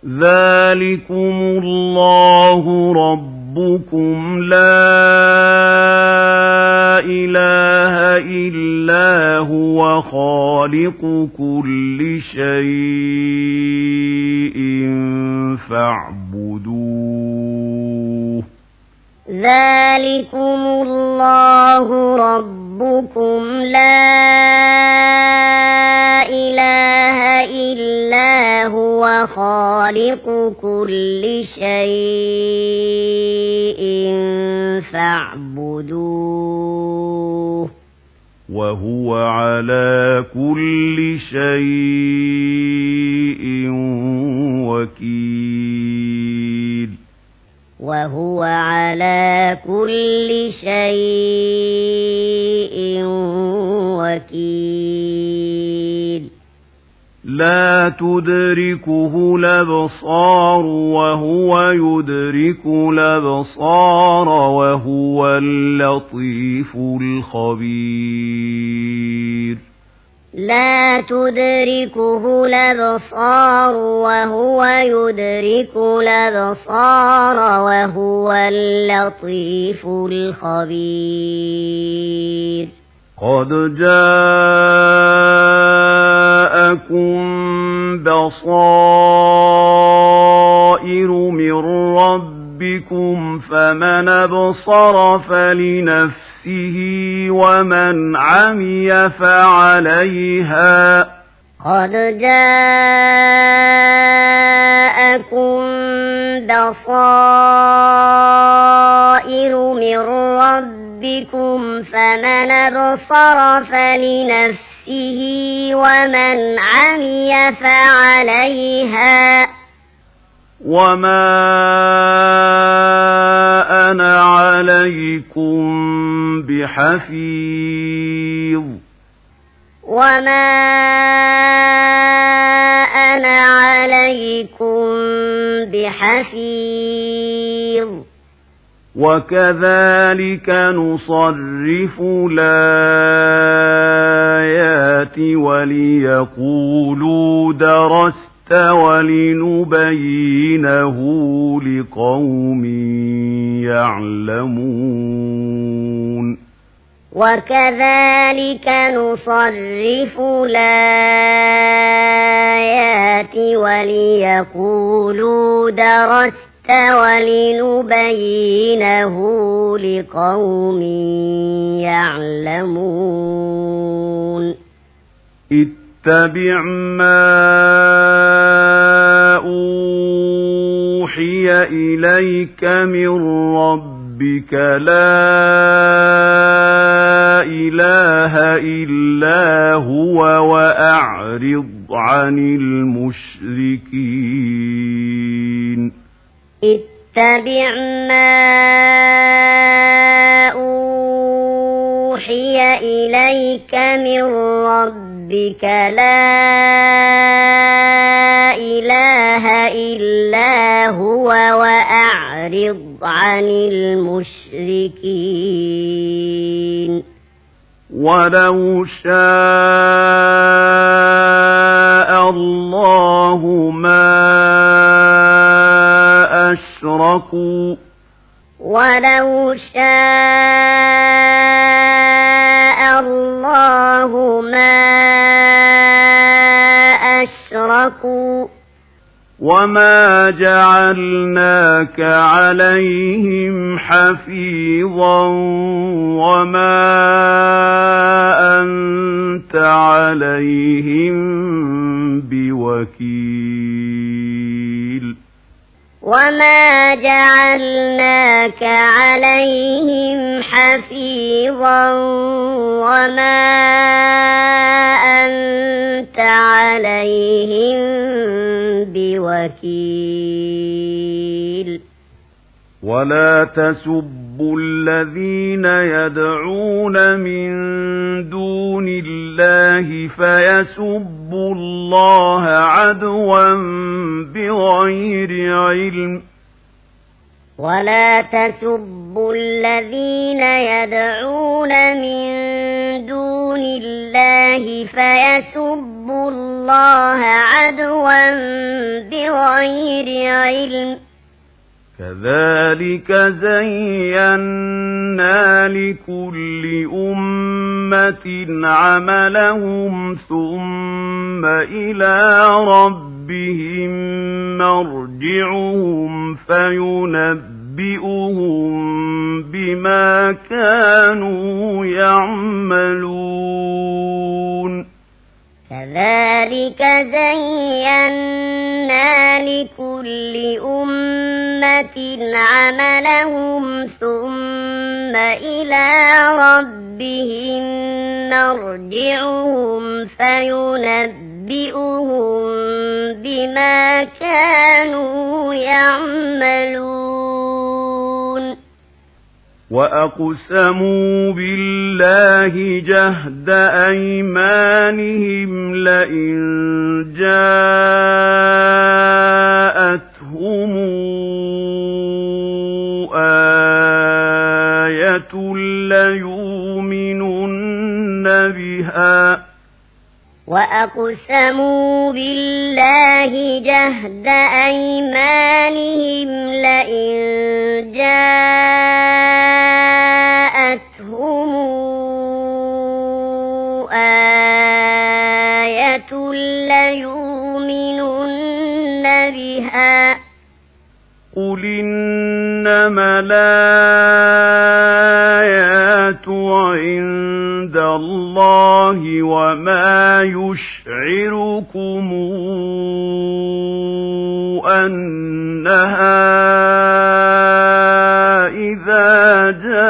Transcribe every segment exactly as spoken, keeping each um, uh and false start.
ذلكم الله ربكم لا إله إلا هو خالق كل شيء فاعبدوه ذلكم الله ربكم لا إله إلا هو خالق كل شيء فاعبدوه وهو على كل شيء وكيل وهو على كل شيء وكيل لا تدركه الأبصار وهو يدرك الأبصار وهو اللطيف الخبير لا تدركه الأبصار وهو يدرك الأبصار وهو اللطيف الخبير قد جاءكم بصائر من ربكم فمن أبصر فلنفسه ومن عمي فعليها قد جاءكم بصائر من ربكم فمن أبصر فلنفسه ومن عمي فعليها وما أنا عليكم بحفيظ وما أنا عليكم بحفيظ وكذلك نصرف الآيات وليقولوا درست ولنبينه لقوم يعلمون وكذلك نصرف الآيات وليقولوا درست ولنبينه لقوم يعلمون اتبع ما أوحي إليك من ربك لا إله إلا هو وأعرض عن المشركين اتبع ما أوحي إليك من ربك لا إله إلا هو وأعرض عن المشركين ولو شاء الله ما أشركوا ولو شاء الله ما أشركوا وما جعلناك عليهم حفيظا وما أنت عليهم بوكيل وما جعلناك عليهم حفيظا وما أنت عليهم بوكيل ولا تسبوا الذين يدعون من دون الله فيسبوا الله عدوا بغير علم ولا تسبوا الذين يدعون من دون الله فيسبوا الله عدوا بغير علم كذلك زينا لكل أمة عملهم ثم إلى ربهم مرجعهم فينبئهم بما كانوا يعملون كذلك زينا لكل أمة عملهم ثم إلى ربهم مرجعهم فينبئهم بما كانوا يعملون وأقسموا بالله جهد أيمانهم لئن جاءتهم آية ليؤمنن بها وأقسموا بالله جهد أيمانهم لئن جاءتهم آية ليؤمنن بها قل إنما الآيات عند الله وما يشعركم أنها إذا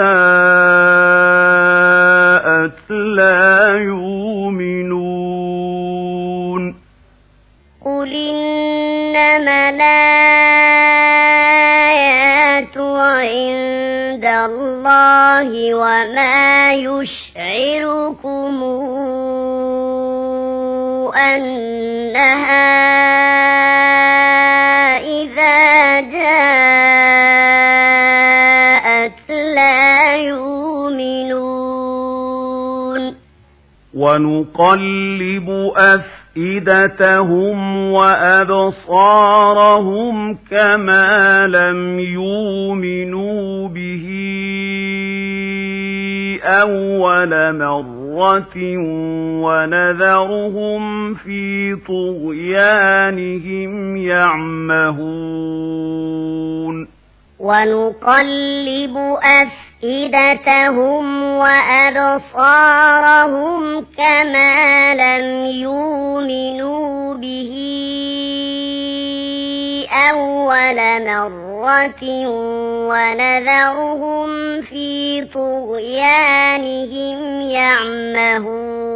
جاءت لا يؤمنون قل إنما الآيات عند الله وما يشعركم أنها إذا جاءت لا يؤمنون ونقلب أفئدتهم وأبصارهم كما لم يؤمنوا به أول مرة ونذرهم في طغيانهم يعمهون ونقلب أفئدتهم وأبصارهم كما لم يؤمنوا به أول مرة ونذرهم في طغيانهم يعمهون